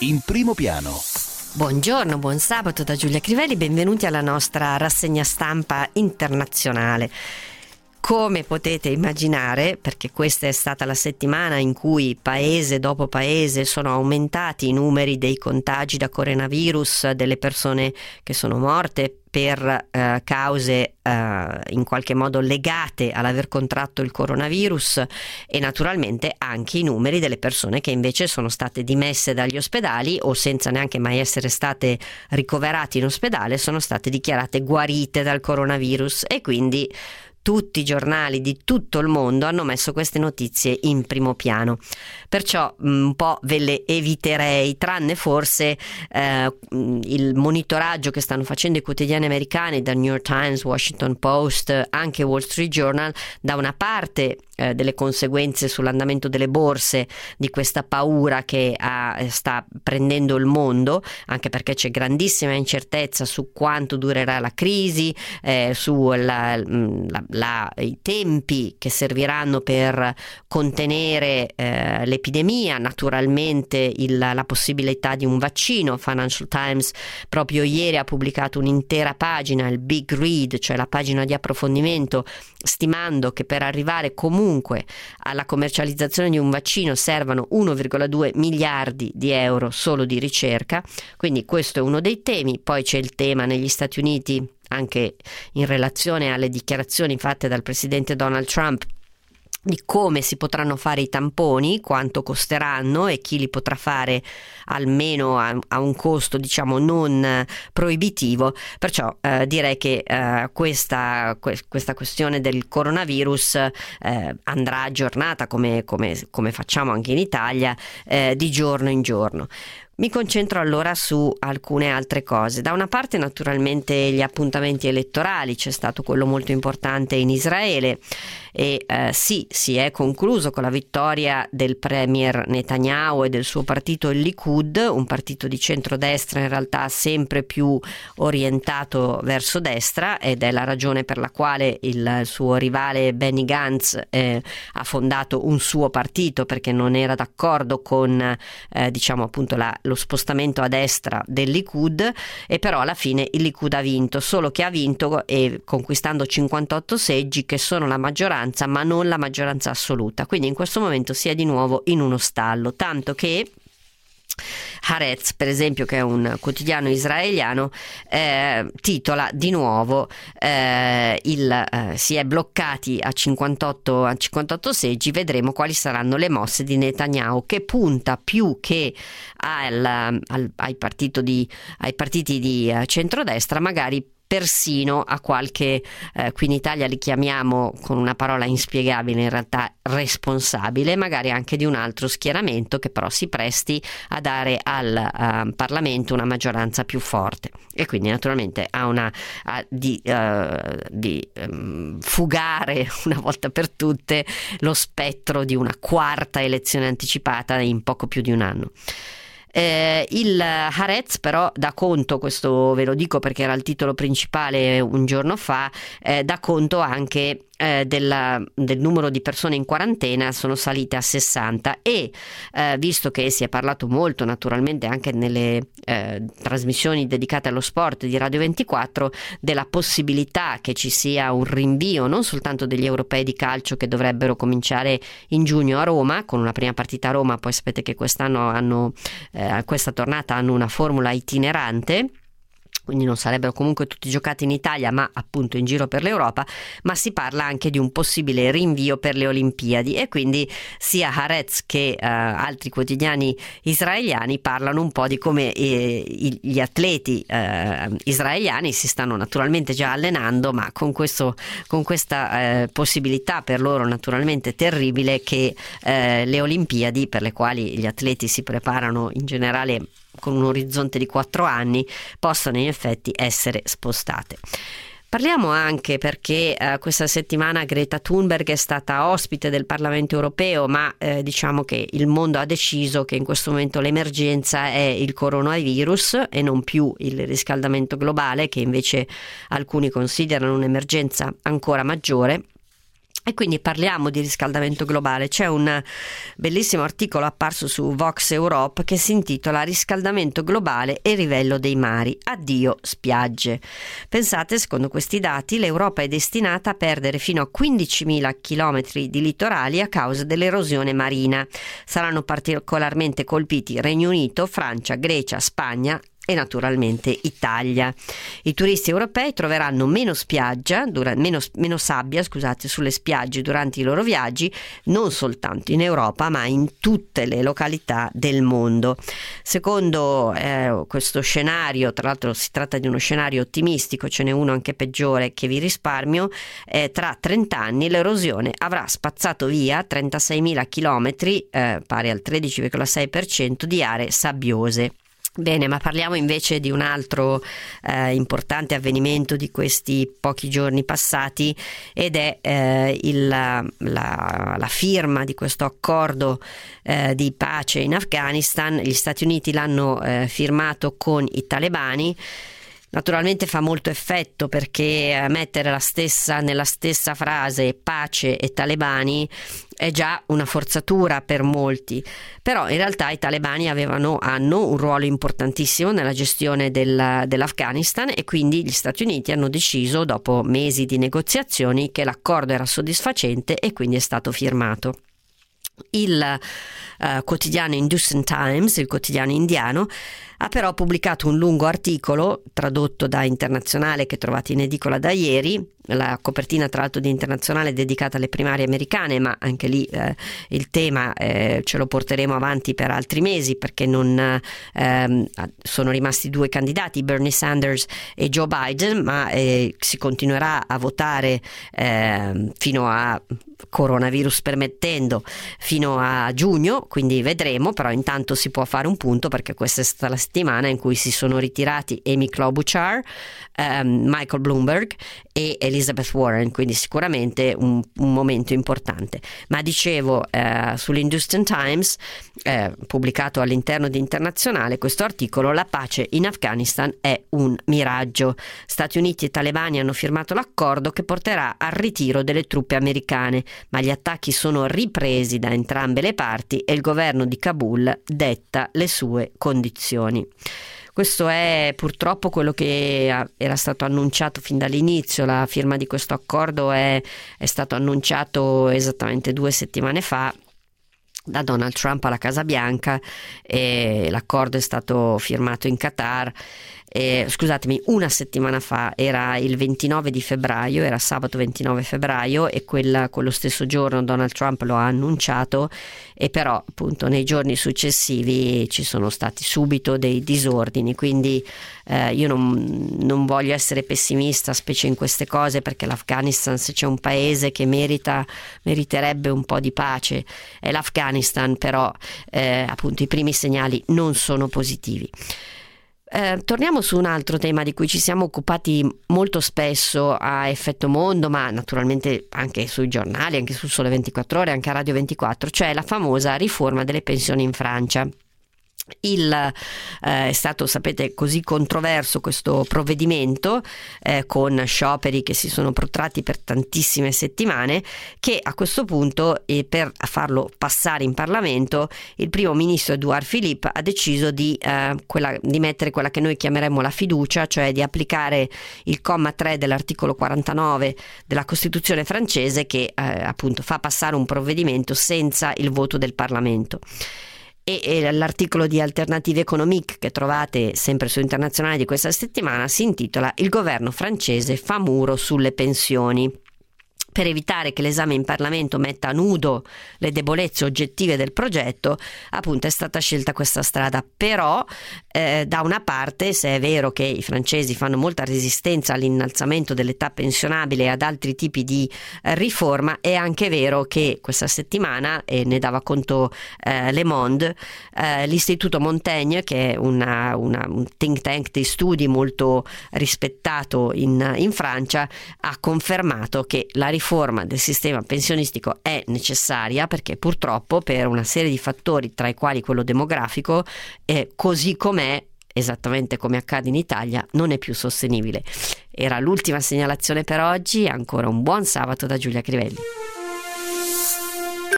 in primo piano. Buongiorno, buon sabato da Giulia Crivelli, benvenuti alla nostra rassegna stampa internazionale. Come potete immaginare, perché questa è stata la settimana in cui paese dopo paese sono aumentati i numeri dei contagi da coronavirus, delle persone che sono morte per cause in qualche modo legate all'aver contratto il coronavirus, e naturalmente anche i numeri delle persone che invece sono state dimesse dagli ospedali o senza neanche mai essere state ricoverate in ospedale sono state dichiarate guarite dal coronavirus, e quindi tutti i giornali di tutto il mondo hanno messo queste notizie in primo piano. Perciò un po' ve le eviterei, tranne forse il monitoraggio che stanno facendo i quotidiani americani, da New York Times, Washington Post, anche Wall Street Journal, da una parte delle conseguenze sull'andamento delle borse di questa paura che sta prendendo il mondo, anche perché c'è grandissima incertezza su quanto durerà la crisi, su i tempi che serviranno per contenere l'epidemia, naturalmente la possibilità di un vaccino. Financial Times proprio ieri ha pubblicato un'intera pagina, il Big Read, cioè la pagina di approfondimento, stimando che per arrivare comunque alla commercializzazione di un vaccino servano 1,2 miliardi di euro solo di ricerca. Quindi questo è uno dei temi. Poi c'è il tema negli Stati Uniti, anche in relazione alle dichiarazioni fatte dal presidente Donald Trump, di come si potranno fare i tamponi, quanto costeranno e chi li potrà fare almeno a un costo diciamo non proibitivo. Perciò direi che questa questione del coronavirus andrà aggiornata come facciamo anche in Italia di giorno in giorno. Mi concentro allora su alcune altre cose. Da una parte naturalmente gli appuntamenti elettorali, c'è stato quello molto importante in Israele e sì, si è concluso con la vittoria del premier Netanyahu e del suo partito, il Likud, un partito di centrodestra in realtà sempre più orientato verso destra, ed è la ragione per la quale il suo rivale Benny Gantz ha fondato un suo partito, perché non era d'accordo con diciamo appunto lo spostamento a destra del Likud, e però alla fine il Likud ha vinto, solo che ha vinto conquistando 58 seggi che sono la maggioranza ma non la maggioranza assoluta, quindi in questo momento si è di nuovo in uno stallo, tanto che Haaretz, per esempio, che è un quotidiano israeliano, titola di nuovo si è bloccati a 58 seggi, vedremo quali saranno le mosse di Netanyahu, che punta più che ai partiti di centrodestra, magari persino a qualche, qui in Italia li chiamiamo con una parola inspiegabile, in realtà responsabile, magari anche di un altro schieramento che però si presti a dare al Parlamento una maggioranza più forte, e quindi naturalmente di fugare una volta per tutte lo spettro di una quarta elezione anticipata in poco più di un anno. Il Haaretz però dà conto, questo ve lo dico perché era il titolo principale un giorno fa, dà conto anche del numero di persone in quarantena, sono salite a 60, e visto che si è parlato molto naturalmente anche nelle trasmissioni dedicate allo sport di Radio 24 della possibilità che ci sia un rinvio non soltanto degli europei di calcio, che dovrebbero cominciare in giugno a Roma con una prima partita a Roma, poi sapete che quest'anno questa tornata hanno una formula itinerante, quindi non sarebbero comunque tutti giocati in Italia ma appunto in giro per l'Europa, ma si parla anche di un possibile rinvio per le Olimpiadi, e quindi sia Haaretz che altri quotidiani israeliani parlano un po' di come gli atleti israeliani si stanno naturalmente già allenando, ma con questa possibilità per loro naturalmente terribile che le Olimpiadi, per le quali gli atleti si preparano in generale con un orizzonte di 4 anni, possano in effetti essere spostate. Parliamo anche perché questa settimana Greta Thunberg è stata ospite del Parlamento europeo, ma diciamo che il mondo ha deciso che in questo momento l'emergenza è il coronavirus e non più il riscaldamento globale, che invece alcuni considerano un'emergenza ancora maggiore. E quindi parliamo di riscaldamento globale. C'è un bellissimo articolo apparso su Vox Europe che si intitola Riscaldamento globale e livello dei mari. Addio spiagge. Pensate, secondo questi dati, l'Europa è destinata a perdere fino a 15.000 chilometri di litorali a causa dell'erosione marina. Saranno particolarmente colpiti Regno Unito, Francia, Grecia, Spagna e naturalmente Italia. I turisti europei troveranno meno sabbia sulle spiagge durante i loro viaggi, non soltanto in Europa ma in tutte le località del mondo. Secondo questo scenario, tra l'altro si tratta di uno scenario ottimistico, ce n'è uno anche peggiore che vi risparmio, tra 30 anni l'erosione avrà spazzato via 36.000 chilometri, pari al 13,6% di aree sabbiose. Bene, ma parliamo invece di un altro importante avvenimento di questi pochi giorni passati, ed è la firma di questo accordo di pace in Afghanistan. Gli Stati Uniti l'hanno firmato con i talebani. Naturalmente fa molto effetto, perché mettere nella stessa frase pace e talebani è già una forzatura per molti, però in realtà i talebani hanno un ruolo importantissimo nella gestione dell'Afghanistan, e quindi gli Stati Uniti hanno deciso, dopo mesi di negoziazioni, che l'accordo era soddisfacente e quindi è stato firmato. Il quotidiano Hindustan Times, il quotidiano indiano, ha però pubblicato un lungo articolo tradotto da Internazionale che trovate in edicola da ieri. La copertina, tra l'altro, di Internazionale è dedicata alle primarie americane, ma anche lì il tema ce lo porteremo avanti per altri mesi, perché non sono rimasti due candidati, Bernie Sanders e Joe Biden, ma si continuerà a votare fino a, coronavirus permettendo, fino a giugno, quindi vedremo. Però intanto si può fare un punto, perché questa è stata la settimana in cui si sono ritirati Amy Klobuchar, Michael Bloomberg e Elizabeth Warren, quindi sicuramente un momento importante. Ma dicevo, sull'Hindustan Times, pubblicato all'interno di Internazionale, questo articolo: la pace in Afghanistan è un miraggio. Stati Uniti e talebani hanno firmato l'accordo che porterà al ritiro delle truppe americane, ma gli attacchi sono ripresi da entrambe le parti e il governo di Kabul detta le sue condizioni. Questo è purtroppo quello che era stato annunciato fin dall'inizio. La firma di questo accordo è stato annunciato esattamente 2 settimane fa da Donald Trump alla Casa Bianca, e l'accordo è stato firmato in Qatar. Scusatemi, 1 settimana fa, era il 29 di febbraio, era sabato 29 febbraio, e quello stesso giorno Donald Trump lo ha annunciato, e però appunto nei giorni successivi ci sono stati subito dei disordini. Quindi io non voglio essere pessimista, specie in queste cose, perché l'Afghanistan, se c'è un paese che meriterebbe un po' di pace, è l'Afghanistan, però appunto i primi segnali non sono positivi. Torniamo su un altro tema di cui ci siamo occupati molto spesso a Effetto Mondo, ma naturalmente anche sui giornali, anche su Sole 24 Ore, anche a Radio 24, cioè la famosa riforma delle pensioni in Francia. È stato, sapete, così controverso questo provvedimento, con scioperi che si sono protratti per tantissime settimane, che a questo punto, per farlo passare in Parlamento, il primo ministro Édouard Philippe ha deciso di mettere quella che noi chiameremmo la fiducia, cioè di applicare il comma 3 dell'articolo 49 della Costituzione francese, che appunto fa passare un provvedimento senza il voto del Parlamento. E l'articolo di Alternative Économiques che trovate sempre su Internazionale di questa settimana si intitola "Il governo francese fa muro sulle pensioni". Per evitare che l'esame in Parlamento metta a nudo le debolezze oggettive del progetto, appunto è stata scelta questa strada. Però da una parte, se è vero che i francesi fanno molta resistenza all'innalzamento dell'età pensionabile e ad altri tipi di riforma, è anche vero che questa settimana, e ne dava conto Le Monde, l'Istituto Montaigne, che è un think tank di studi molto rispettato in Francia, ha confermato che la riforma del sistema pensionistico è necessaria, perché purtroppo, per una serie di fattori, tra i quali quello demografico, così com'è, esattamente come accade in Italia, non è più sostenibile. Era l'ultima segnalazione per oggi. Ancora un buon sabato da Giulia Crivelli.